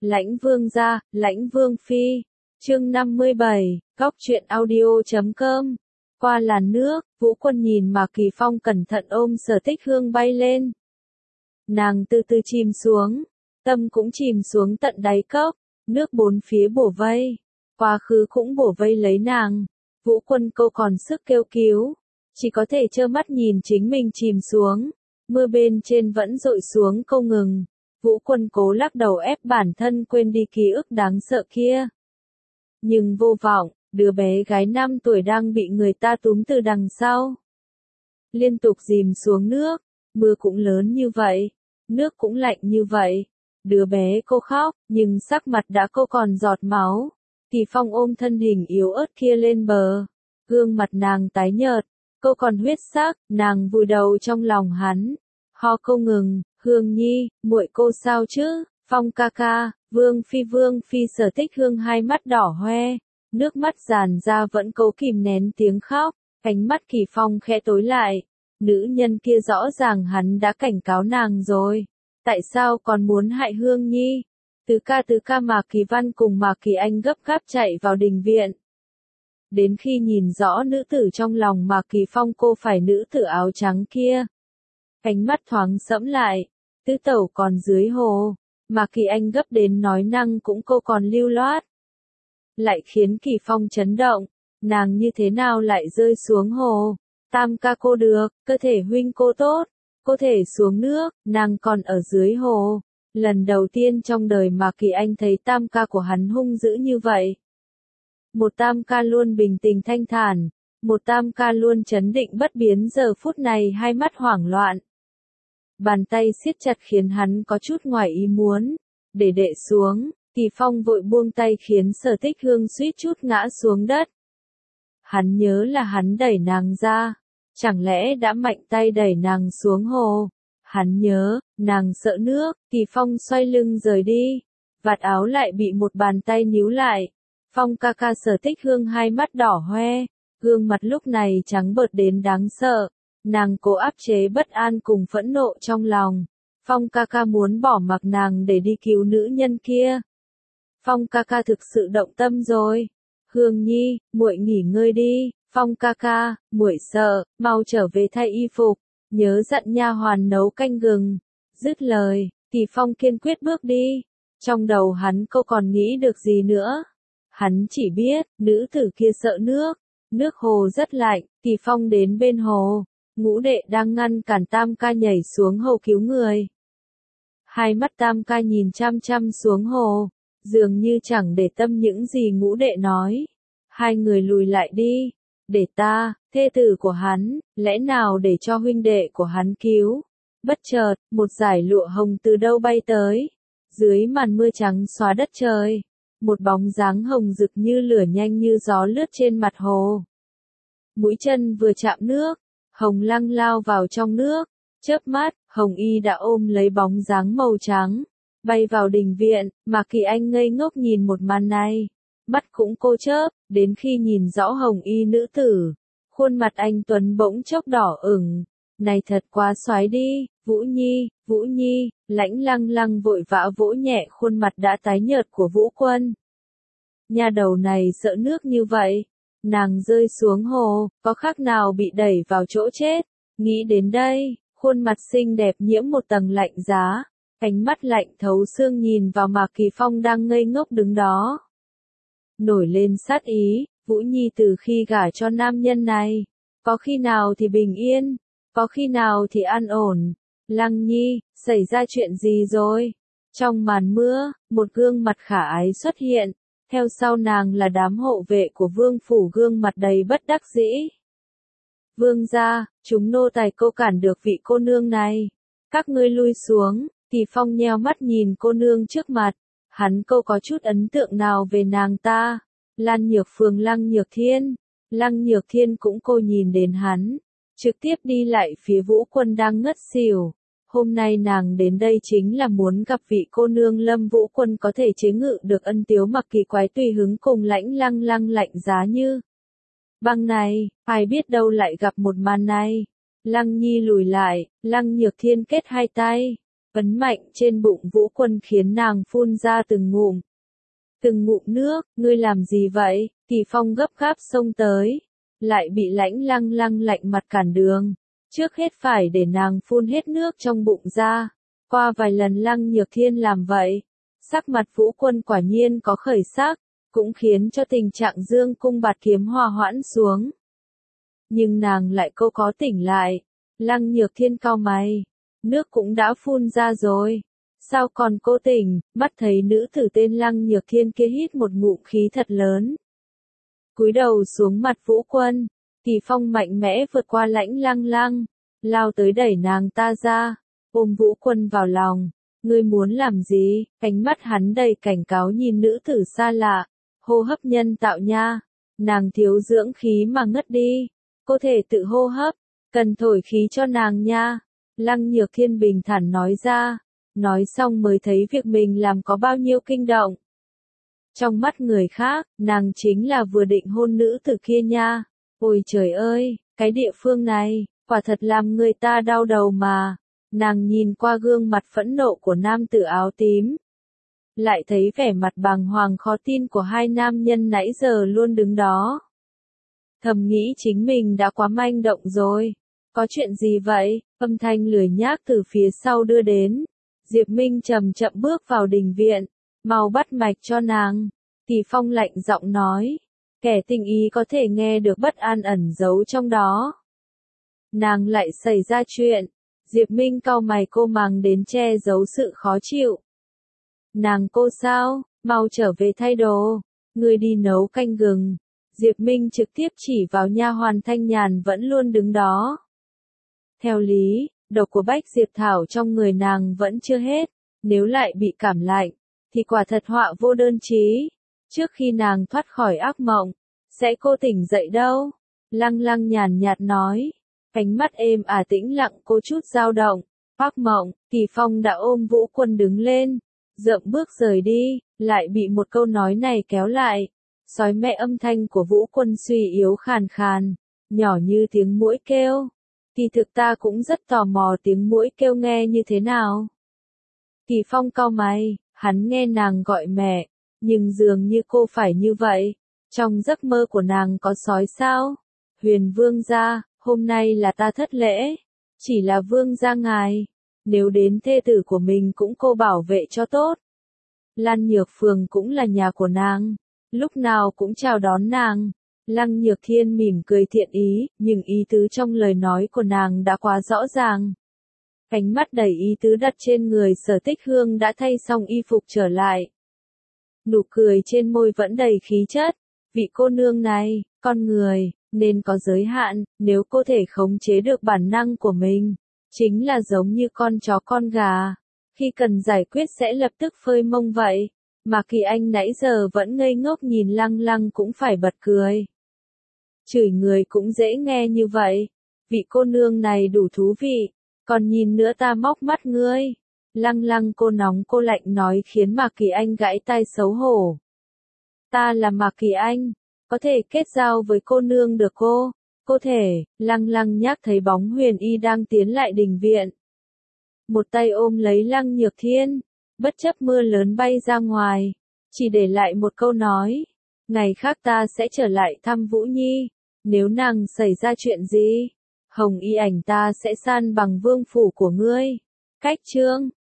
Lãnh Vương gia, Lãnh Vương phi. Chương 57, Góc truyện audio.com. Qua làn nước, Vũ Quân nhìn Mạc Kỳ Phong cẩn thận ôm Sở Tích Hương bay lên. Nàng từ từ chìm xuống, tâm cũng chìm xuống tận đáy cốc, nước bốn phía bổ vây, quá khứ cũng bổ vây lấy nàng. Vũ Quân cô còn sức kêu cứu, chỉ có thể trơ mắt nhìn chính mình chìm xuống, mưa bên trên vẫn dội xuống không ngừng. Vũ Quân cố lắc đầu ép bản thân quên đi ký ức đáng sợ kia. Nhưng vô vọng, đứa bé gái 5 tuổi đang bị người ta túm từ đằng sau. Liên tục dìm xuống nước, mưa cũng lớn như vậy, nước cũng lạnh như vậy. Đứa bé cô khóc, nhưng sắc mặt đã cô còn giọt máu. Kỳ Phong ôm thân hình yếu ớt kia lên bờ, gương mặt nàng tái nhợt, cô còn huyết sắc, nàng vùi đầu trong lòng hắn, ho không ngừng. Hương Nhi, muội cô sao chứ? Phong ca ca, Vương Phi Sở Tích Hương hai mắt đỏ hoe, nước mắt giàn ra vẫn cố kìm nén tiếng khóc, ánh mắt Kỳ Phong khẽ tối lại. Nữ nhân kia rõ ràng hắn đã cảnh cáo nàng rồi, tại sao còn muốn hại Hương Nhi? Tứ ca Mạc Kỳ Văn cùng Mạc Kỳ Anh gấp gáp chạy vào đình viện. Đến khi nhìn rõ nữ tử trong lòng Mạc Kỳ Phong, cô phải nữ tử áo trắng kia, ánh mắt thoáng sẫm lại. Tứ tẩu còn dưới hồ, Mạc Kỳ Anh gấp đến nói năng cũng cô còn lưu loát, lại khiến Kỳ Phong chấn động. Nàng như thế nào lại rơi xuống hồ? Tam ca cô được, cơ thể huynh cô tốt, cô thể xuống nước, nàng còn ở dưới hồ. Lần đầu tiên trong đời Mạc Kỳ Anh thấy tam ca của hắn hung dữ như vậy. Một tam ca luôn bình tĩnh thanh thản, một tam ca luôn trấn định bất biến, giờ phút này hai mắt hoảng loạn. Bàn tay siết chặt khiến hắn có chút ngoài ý muốn. Để đệ xuống, Kỳ Phong vội buông tay khiến Sở Tích Hương suýt chút ngã xuống đất. Hắn nhớ là hắn đẩy nàng ra, chẳng lẽ đã mạnh tay đẩy nàng xuống hồ? Hắn nhớ, nàng sợ nước. Kỳ Phong xoay lưng rời đi, vạt áo lại bị một bàn tay níu lại. Phong ca ca. Sở Tích Hương hai mắt đỏ hoe, gương mặt lúc này trắng bợt đến đáng sợ. Nàng cố áp chế bất an cùng phẫn nộ trong lòng. Phong ca ca muốn bỏ mặc nàng để đi cứu nữ nhân kia. Phong ca ca thực sự động tâm rồi. Hương Nhi, muội nghỉ ngơi đi. Phong ca ca, muội sợ, mau trở về thay y phục, nhớ dặn nha hoàn nấu canh gừng. Dứt lời, Kỳ Phong kiên quyết bước đi. Trong đầu hắn cô còn nghĩ được gì nữa? Hắn chỉ biết, nữ tử kia sợ nước. Nước hồ rất lạnh. Kỳ Phong đến bên hồ, ngũ đệ đang ngăn cản tam ca nhảy xuống hồ cứu người. Hai mắt tam ca nhìn chăm chăm xuống hồ, dường như chẳng để tâm những gì ngũ đệ nói. Hai người lùi lại đi, để ta, thê tử của hắn, lẽ nào để cho huynh đệ của hắn cứu? Bất chợt, một dải lụa hồng từ đâu bay tới, dưới màn mưa trắng xóa đất trời, một bóng dáng hồng rực như lửa nhanh như gió lướt trên mặt hồ. Mũi chân vừa chạm nước, Hồng Lăng lao vào trong nước, chớp mắt, Hồng Y đã ôm lấy bóng dáng màu trắng, bay vào đình viện. Mạc Kỳ Anh ngây ngốc nhìn một màn này, mắt cũng cô chớp, đến khi nhìn rõ Hồng Y nữ tử, khuôn mặt anh tuấn bỗng chốc đỏ ửng. Này thật quá xoái đi, Vũ Nhi, Lãnh Lăng Lăng vội vã vỗ nhẹ khuôn mặt đã tái nhợt của Vũ Quân. Nhà đầu này sợ nước như vậy. Nàng rơi xuống hồ, có khác nào bị đẩy vào chỗ chết? Nghĩ đến đây, khuôn mặt xinh đẹp nhiễm một tầng lạnh giá, ánh mắt lạnh thấu xương nhìn vào Mạc Kỳ Phong đang ngây ngốc đứng đó. Nổi lên sát ý, Vũ Nhi từ khi gả cho nam nhân này, có khi nào thì bình yên, có khi nào thì an ổn. Lăng Nhi, xảy ra chuyện gì rồi? Trong màn mưa, một gương mặt khả ái xuất hiện. Theo sau nàng là đám hộ vệ của vương phủ, gương mặt đầy bất đắc dĩ. Vương gia, chúng nô tài cô cản được vị cô nương này. Các ngươi lui xuống. Kỳ Phong nheo mắt nhìn cô nương trước mặt. Hắn cô có chút ấn tượng nào về nàng ta? Lan Nhược Phường Lăng Nhược Thiên. Lăng Nhược Thiên cũng cô nhìn đến hắn, trực tiếp đi lại phía Vũ Quân đang ngất xỉu. Hôm nay nàng đến đây chính là muốn gặp vị cô nương Lâm. Vũ Quân có thể chế ngự được ân tiếu mặc kỳ quái tùy hứng cùng Lãnh Lăng Lăng lạnh giá như băng này, ai biết đâu lại gặp một màn này. Lăng Nhi lùi lại, Lăng Nhược Thiên kết hai tay, ấn mạnh trên bụng Vũ Quân khiến nàng phun ra từng ngụm nước. Ngươi làm gì vậy? Kỳ Phong gấp gáp xông tới, lại bị Lãnh Lăng Lăng lạnh mặt cản đường. Trước hết phải để nàng phun hết nước trong bụng ra. Qua vài lần Lăng Nhược Thiên làm vậy, sắc mặt Vũ Quân quả nhiên có khởi sắc, cũng khiến cho tình trạng dương cung bạt kiếm hòa hoãn xuống. Nhưng nàng lại cô có tỉnh lại. Lăng Nhược Thiên cau mày, nước cũng đã phun ra rồi, sao còn cô tỉnh? Mắt thấy nữ tử tên Lăng Nhược Thiên kia hít một ngụm khí thật lớn, cúi đầu xuống mặt Vũ Quân. Kỳ Phong mạnh mẽ vượt qua Lãnh Lăng Lăng, lao tới đẩy nàng ta ra, ôm Vũ Quân vào lòng. Ngươi muốn làm gì? Ánh mắt hắn đầy cảnh cáo nhìn nữ tử xa lạ. Hô hấp nhân tạo nha, nàng thiếu dưỡng khí mà ngất đi, có thể tự hô hấp, cần thổi khí cho nàng nha. Lăng Nhược Thiên bình thản nói ra, nói xong mới thấy việc mình làm có bao nhiêu kinh động. Trong mắt người khác, nàng chính là vừa định hôn nữ tử kia nha. Ôi trời ơi, cái địa phương này, quả thật làm người ta đau đầu mà. Nàng nhìn qua gương mặt phẫn nộ của nam tử áo tím, lại thấy vẻ mặt bàng hoàng khó tin của hai nam nhân nãy giờ luôn đứng đó. Thầm nghĩ chính mình đã quá manh động rồi. Có chuyện gì vậy? Âm thanh lười nhác từ phía sau đưa đến. Diệp Minh chậm chậm bước vào đình viện, mau bắt mạch cho nàng. Kỳ Phong lạnh giọng nói, kẻ tình ý có thể nghe được bất an ẩn giấu trong đó. Nàng lại xảy ra chuyện. Diệp Minh cau mày, cô mang đến che giấu sự khó chịu. Nàng cô sao? Mau trở về thay đồ. Ngươi đi nấu canh gừng. Diệp Minh trực tiếp chỉ vào nha hoàn Thanh Nhàn vẫn luôn đứng đó. Theo lý, độc của Bách Diệp Thảo trong người nàng vẫn chưa hết. Nếu lại bị cảm lạnh, thì quả thật họa vô đơn chí. Trước khi nàng thoát khỏi ác mộng, sẽ cô tỉnh dậy đâu. Lăng Lăng nhàn nhạt nói. Ánh mắt êm tĩnh lặng có chút dao động. Ác mộng, Kỳ Phong đã ôm Vũ Quân đứng lên, dậm bước rời đi, lại bị một câu nói này kéo lại. Sói mẹ, âm thanh của Vũ Quân suy yếu khàn khàn, nhỏ như tiếng muỗi kêu. Kỳ thực ta cũng rất tò mò tiếng muỗi kêu nghe như thế nào. Kỳ Phong cau mày, hắn nghe nàng gọi mẹ, nhưng dường như cô phải như vậy. Trong giấc mơ của nàng có sói sao? Huyền Vương gia, hôm nay là ta thất lễ. Chỉ là Vương gia ngài, nếu đến thê tử của mình cũng cô bảo vệ cho tốt. Lan Nhược Phường cũng là nhà của nàng, lúc nào cũng chào đón nàng. Lăng Nhược Thiên mỉm cười thiện ý, nhưng ý tứ trong lời nói của nàng đã quá rõ ràng. Ánh mắt đầy ý tứ đặt trên người Sở Tích Hương đã thay xong y phục trở lại. Nụ cười trên môi vẫn đầy khí chất. Vị cô nương này, con người, nên có giới hạn, nếu cô thể khống chế được bản năng của mình, chính là giống như con chó con gà. Khi cần giải quyết sẽ lập tức phơi mông vậy. Mà Kỳ Anh nãy giờ vẫn ngây ngốc nhìn Lăng Lăng cũng phải bật cười. Chửi người cũng dễ nghe như vậy. Vị cô nương này đủ thú vị. Còn nhìn nữa ta móc mắt ngươi. Lăng Lăng cô nóng cô lạnh nói khiến Mạc Kỳ Anh gãi tai xấu hổ. Ta là Mạc Kỳ Anh, có thể kết giao với cô nương được cô? Cô thể. Lăng Lăng nhắc thấy bóng Huyền Y đang tiến lại đình viện. Một tay ôm lấy Lăng Nhược Thiên, bất chấp mưa lớn bay ra ngoài, chỉ để lại một câu nói. Ngày khác ta sẽ trở lại thăm Vũ Nhi, nếu nàng xảy ra chuyện gì, Hồng Y Ảnh ta sẽ san bằng vương phủ của ngươi. Cách chương